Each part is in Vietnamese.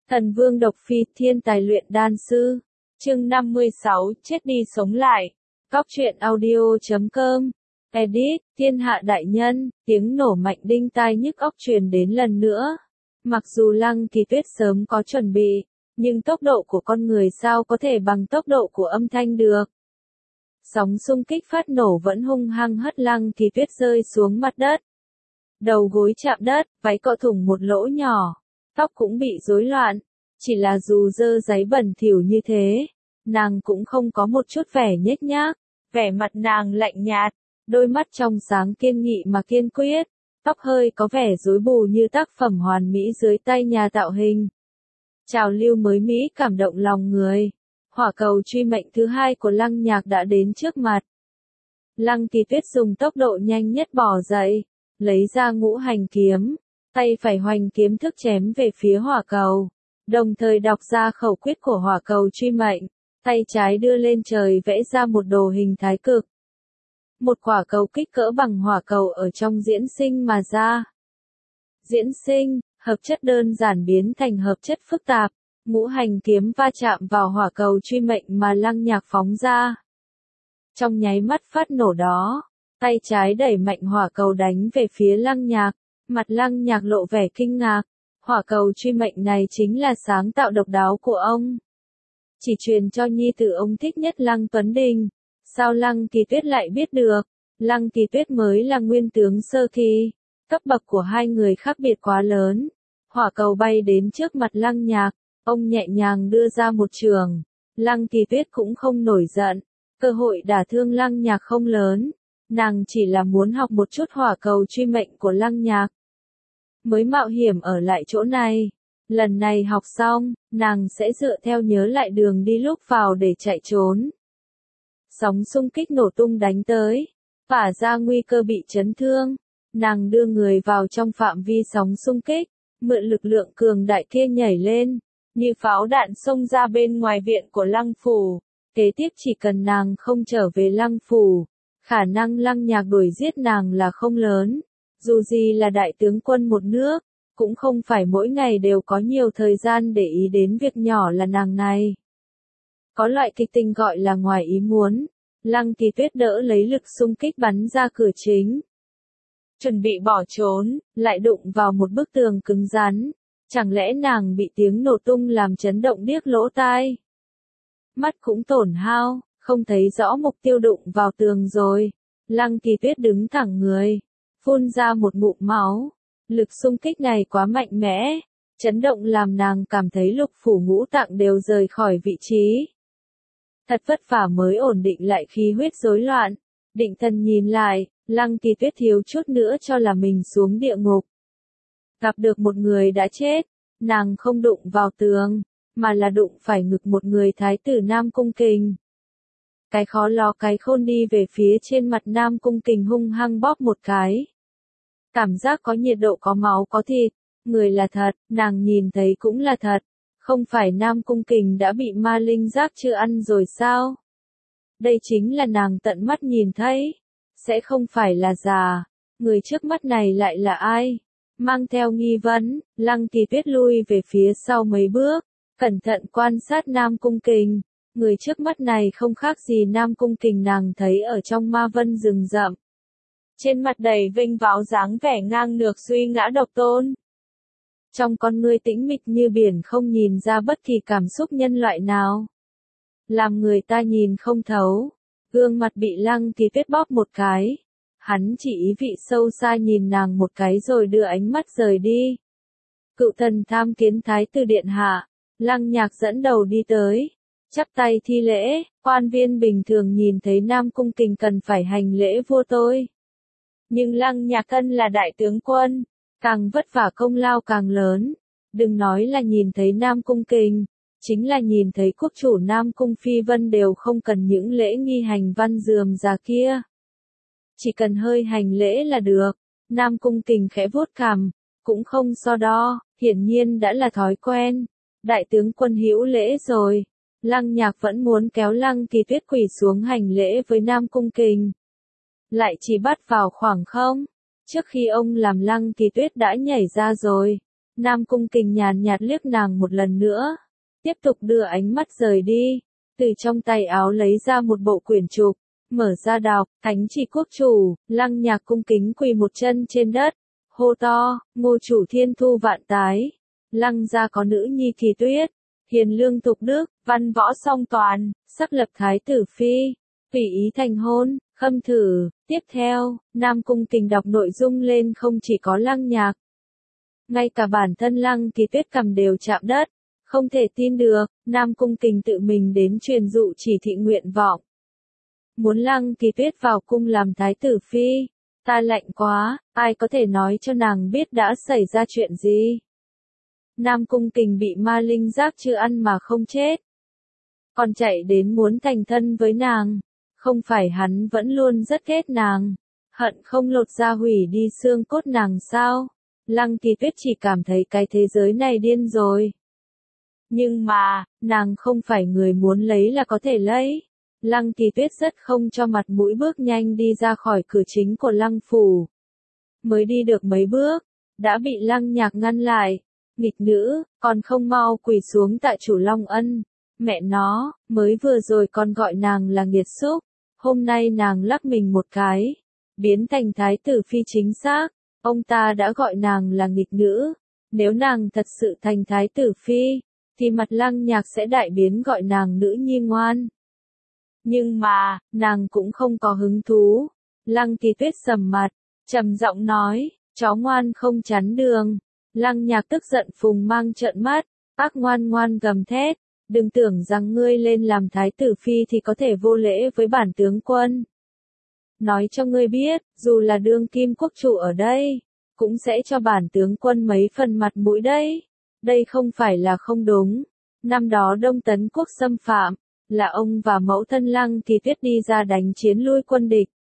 Thần Vương Độc Phi, thiên tài luyện đan sư. Chương 56, chết đi sống lại. Cóc truyện audio.com. Edit, thiên hạ đại nhân, tiếng nổ mạnh đinh tai nhức óc truyền đến lần nữa. Mặc dù Lăng Kỳ Tuyết sớm có chuẩn bị, nhưng tốc độ của con người sao có thể bằng tốc độ của âm thanh được. Sóng xung kích phát nổ vẫn hung hăng hất Lăng Kỳ Tuyết rơi xuống mặt đất. Đầu gối chạm đất, váy cọ thủng một lỗ nhỏ, tóc cũng bị rối loạn. Chỉ là dù dơ giấy bẩn thỉu như thế, nàng cũng không có một chút vẻ nhếch nhác, vẻ mặt nàng lạnh nhạt, đôi mắt trong sáng kiên nghị mà kiên quyết, tóc hơi có vẻ rối bù như tác phẩm hoàn mỹ dưới tay nhà tạo hình. Trào lưu mới Mỹ cảm động lòng người. Hỏa cầu truy mệnh thứ hai của Lăng Nhạc đã đến trước mặt. Lăng Kỳ Tuyết dùng tốc độ nhanh nhất bò dậy, lấy ra ngũ hành kiếm, tay phải hoành kiếm thức chém về phía hỏa cầu, đồng thời đọc ra khẩu quyết của hỏa cầu truy mệnh, tay trái đưa lên trời vẽ ra một đồ hình thái cực. Một quả cầu kích cỡ bằng hỏa cầu ở trong diễn sinh mà ra. Diễn sinh, hợp chất đơn giản biến thành hợp chất phức tạp, ngũ hành kiếm va chạm vào hỏa cầu truy mệnh mà Lăng Nhạc phóng ra. Trong nháy mắt phát nổ đó, tay trái đẩy mạnh hỏa cầu đánh về phía Lăng Nhạc, mặt Lăng Nhạc lộ vẻ kinh ngạc. Hỏa cầu truy mệnh này chính là sáng tạo độc đáo của ông. Chỉ truyền cho nhi tử ông thích nhất Lăng Tuấn Đình. Sao Lăng Kỳ Tuyết lại biết được? Lăng Kỳ Tuyết mới là nguyên tướng sơ kỳ. Cấp bậc của hai người khác biệt quá lớn. Hỏa cầu bay đến trước mặt Lăng Nhạc. Ông nhẹ nhàng đưa ra một trường. Lăng Kỳ Tuyết cũng không nổi giận. Cơ hội đả thương Lăng Nhạc không lớn. Nàng chỉ là muốn học một chút hỏa cầu truy mệnh của Lăng Nhạc. Mới mạo hiểm ở lại chỗ này. Lần này học xong, nàng sẽ dựa theo nhớ lại đường đi lúc vào để chạy trốn. Sóng xung kích nổ tung đánh tới, phả ra nguy cơ bị chấn thương. Nàng đưa người vào trong phạm vi sóng xung kích, mượn lực lượng cường đại kia nhảy lên, như pháo đạn xông ra bên ngoài viện của Lăng Phủ. Kế tiếp chỉ cần nàng không trở về Lăng Phủ, khả năng Lăng Nhạc đuổi giết nàng là không lớn. Dù gì là đại tướng quân một nước, cũng không phải mỗi ngày đều có nhiều thời gian để ý đến việc nhỏ là nàng này. Có loại kịch tình gọi là ngoài ý muốn. Lăng Kỳ Tuyết đỡ lấy lực xung kích bắn ra cửa chính. Chuẩn bị bỏ trốn, lại đụng vào một bức tường cứng rắn. Chẳng lẽ nàng bị tiếng nổ tung làm chấn động điếc lỗ tai? Mắt cũng tổn hao, không thấy rõ mục tiêu đụng vào tường rồi. Lăng Kỳ Tuyết đứng thẳng người, phun ra một ngụm máu. Lực xung kích này quá mạnh mẽ, chấn động làm nàng cảm thấy lục phủ ngũ tạng đều rời khỏi vị trí. Thật vất vả mới ổn định lại khí huyết rối loạn, định thần nhìn lại, Lăng Kỳ Tuyết thiếu chút nữa cho là mình xuống địa ngục. Gặp được một người đã chết, nàng không đụng vào tường, mà là đụng phải ngực một người thái tử Nam Cung Kình. Cái khó lo cái khôn đi về phía trên mặt Nam Cung Kình hung hăng bóp một cái. Cảm giác có nhiệt độ có máu có thịt, người là thật, nàng nhìn thấy cũng là thật. Không phải Nam Cung Kình đã bị ma linh giác chưa ăn rồi sao? Đây chính là nàng tận mắt nhìn thấy. Sẽ không phải là già. Người trước mắt này lại là ai? Mang theo nghi vấn, Lăng Kỳ Tuyết lui về phía sau mấy bước, cẩn thận quan sát Nam Cung Kình. Người trước mắt này không khác gì Nam Cung Kình nàng thấy ở trong ma vân rừng rậm. Trên mặt đầy vinh váo dáng vẻ ngang ngược suy ngã độc tôn. Trong con ngươi tĩnh mịch như biển không nhìn ra bất kỳ cảm xúc nhân loại nào. Làm người ta nhìn không thấu. Gương mặt bị Lăng Kỳ Tuyết bóp một cái. Hắn chỉ ý vị sâu xa nhìn nàng một cái rồi đưa ánh mắt rời đi. Cựu thần tham kiến thái tử điện hạ. Lăng Nhạc dẫn đầu đi tới. Chắp tay thi lễ, quan viên bình thường nhìn thấy Nam Cung Kình cần phải hành lễ vua tôi. Nhưng Lăng Nhạc thân là đại tướng quân, càng vất vả công lao càng lớn. Đừng nói là nhìn thấy Nam Cung Kình, chính là nhìn thấy quốc chủ Nam Cung Phi Vân đều không cần những lễ nghi hành văn rườm rà kia. Chỉ cần hơi hành lễ là được. Nam Cung Kình khẽ vuốt cằm, cũng không so đo, hiển nhiên đã là thói quen. Đại tướng quân hữu lễ rồi. Lăng Nhạc vẫn muốn kéo Lăng Kỳ Tuyết quỳ xuống hành lễ với Nam Cung Kình. Lại chỉ bắt vào khoảng không. Trước khi ông làm Lăng Kỳ Tuyết đã nhảy ra rồi. Nam Cung Kình nhàn nhạt liếc nàng một lần nữa, tiếp tục đưa ánh mắt rời đi, từ trong tay áo lấy ra một bộ quyển trục, mở ra đọc, thánh chỉ quốc chủ. Lăng Nhạc cung kính quỳ một chân trên đất, hô to, Ngô chủ thiên thu vạn tái. Lăng gia có nữ nhi Kỳ Tuyết, hiền lương tục đức, văn võ song toàn, sắp lập thái tử phi, tùy ý thành hôn. Khâm thử. Tiếp theo, Nam Cung Kình đọc nội dung lên, không chỉ có Lăng Nhạc, ngay cả bản thân Lăng Kỳ Tuyết cầm đều chạm đất. Không thể tin được, Nam Cung Kình tự mình đến truyền dụ chỉ thị nguyện vọng. Muốn Lăng Kỳ Tuyết vào cung làm thái tử phi. Ta lạnh quá, ai có thể nói cho nàng biết đã xảy ra chuyện gì? Nam Cung Kình bị ma linh giác chưa ăn mà không chết, còn chạy đến muốn thành thân với nàng. Không phải hắn vẫn luôn rất ghét nàng, hận không lột da hủy đi xương cốt nàng sao? Lăng Kỳ Tuyết chỉ cảm thấy cái thế giới này điên rồi. Nhưng mà, nàng không phải người muốn lấy là có thể lấy. Lăng Kỳ Tuyết rất không cho mặt mũi bước nhanh đi ra khỏi cửa chính của Lăng phủ. Mới đi được mấy bước, đã bị Lăng Nhạc ngăn lại. Nghịch nữ, còn không mau quỳ xuống tạ chủ Long Ân. Mẹ nó, mới vừa rồi còn gọi nàng là nghiệt xúc. Hôm nay nàng lắc mình một cái, biến thành thái tử phi chính xác. Ông ta đã gọi nàng là nghịch nữ. Nếu nàng thật sự thành thái tử phi, thì mặt Lăng Nhạc sẽ đại biến gọi nàng nữ nhi ngoan. Nhưng mà, nàng cũng không có hứng thú. Lăng Kỳ Tuyết sầm mặt, trầm giọng nói, chó ngoan không chắn đường. Lăng Nhạc tức giận phùng mang trợn mắt, ác ngoan ngoan gầm thét, đừng tưởng rằng ngươi lên làm thái tử phi thì có thể vô lễ với bản tướng quân. Nói cho ngươi biết, dù là đương kim quốc chủ ở đây, cũng sẽ cho bản tướng quân mấy phần mặt mũi đấy. Đây không phải là không đúng. Năm đó Đông Tấn quốc xâm phạm, là ông và mẫu thân Lăng Kỳ Tuyết đi ra đánh chiến lui quân địch.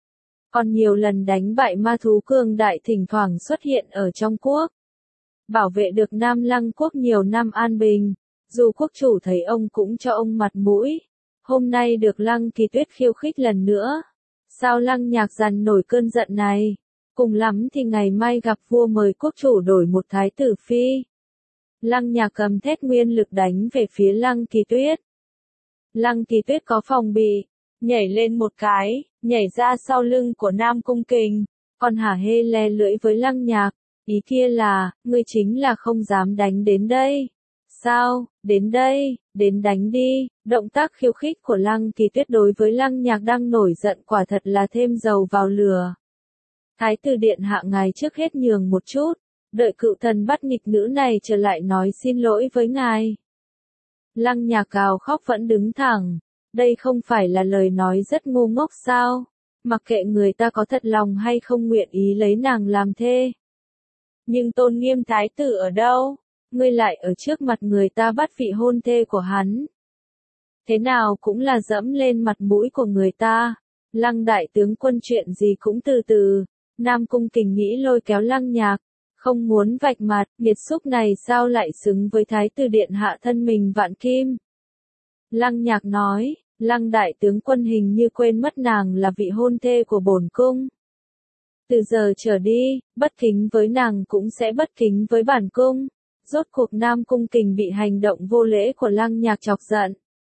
Còn nhiều lần đánh bại ma thú cường đại thỉnh thoảng xuất hiện ở trong quốc. Bảo vệ được Nam Lăng quốc nhiều năm an bình. Dù quốc chủ thấy ông cũng cho ông mặt mũi. Hôm nay được Lăng Kỳ Tuyết khiêu khích lần nữa. Sao Lăng Nhạc dằn nổi cơn giận này? Cùng lắm thì ngày mai gặp vua mời quốc chủ đổi một thái tử phi. Lăng Nhạc cầm thét nguyên lực đánh về phía Lăng Kỳ Tuyết. Lăng Kỳ Tuyết có phòng bị, nhảy lên một cái, nhảy ra sau lưng của Nam Cung Kình, còn hả hê le lưỡi với Lăng Nhạc. Ý kia là, ngươi chính là không dám đánh đến đây. Sao, đến đây, đến đánh đi. Động tác khiêu khích của Lăng Kỳ Tuyết đối với Lăng Nhạc đang nổi giận quả thật là thêm dầu vào lửa. Thái tử điện hạ ngài trước hết nhường một chút, đợi cựu thần bắt nghịch nữ này trở lại nói xin lỗi với ngài. Lăng Nhạc gào khóc vẫn đứng thẳng, đây không phải là lời nói rất ngu ngốc sao? Mặc kệ người ta có thật lòng hay không nguyện ý lấy nàng làm thê. Nhưng tôn nghiêm thái tử ở đâu? Ngươi lại ở trước mặt người ta bắt vị hôn thê của hắn. Thế nào cũng là dẫm lên mặt mũi của người ta. Lăng đại tướng quân chuyện gì cũng từ từ. Nam Cung Kình nghĩ lôi kéo Lăng Nhạc, không muốn vạch mặt, nghiệt xúc này sao lại xứng với thái tử điện hạ thân mình vạn kim. Lăng Nhạc nói, Lăng đại tướng quân hình như quên mất nàng là vị hôn thê của bổn cung. Từ giờ trở đi, bất kính với nàng cũng sẽ bất kính với bản cung. Rốt cuộc Nam Cung Kình bị hành động vô lễ của Lăng Nhạc chọc giận,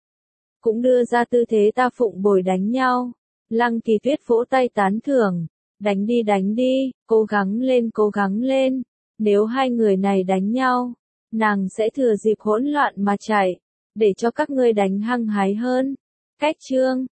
cũng đưa ra tư thế ta phụng bồi đánh nhau. Lăng Kỳ Tuyết vỗ tay tán thưởng, đánh đi, cố gắng lên. Nếu hai người này đánh nhau, nàng sẽ thừa dịp hỗn loạn mà chạy, để cho các ngươi đánh hăng hái hơn. Cách chương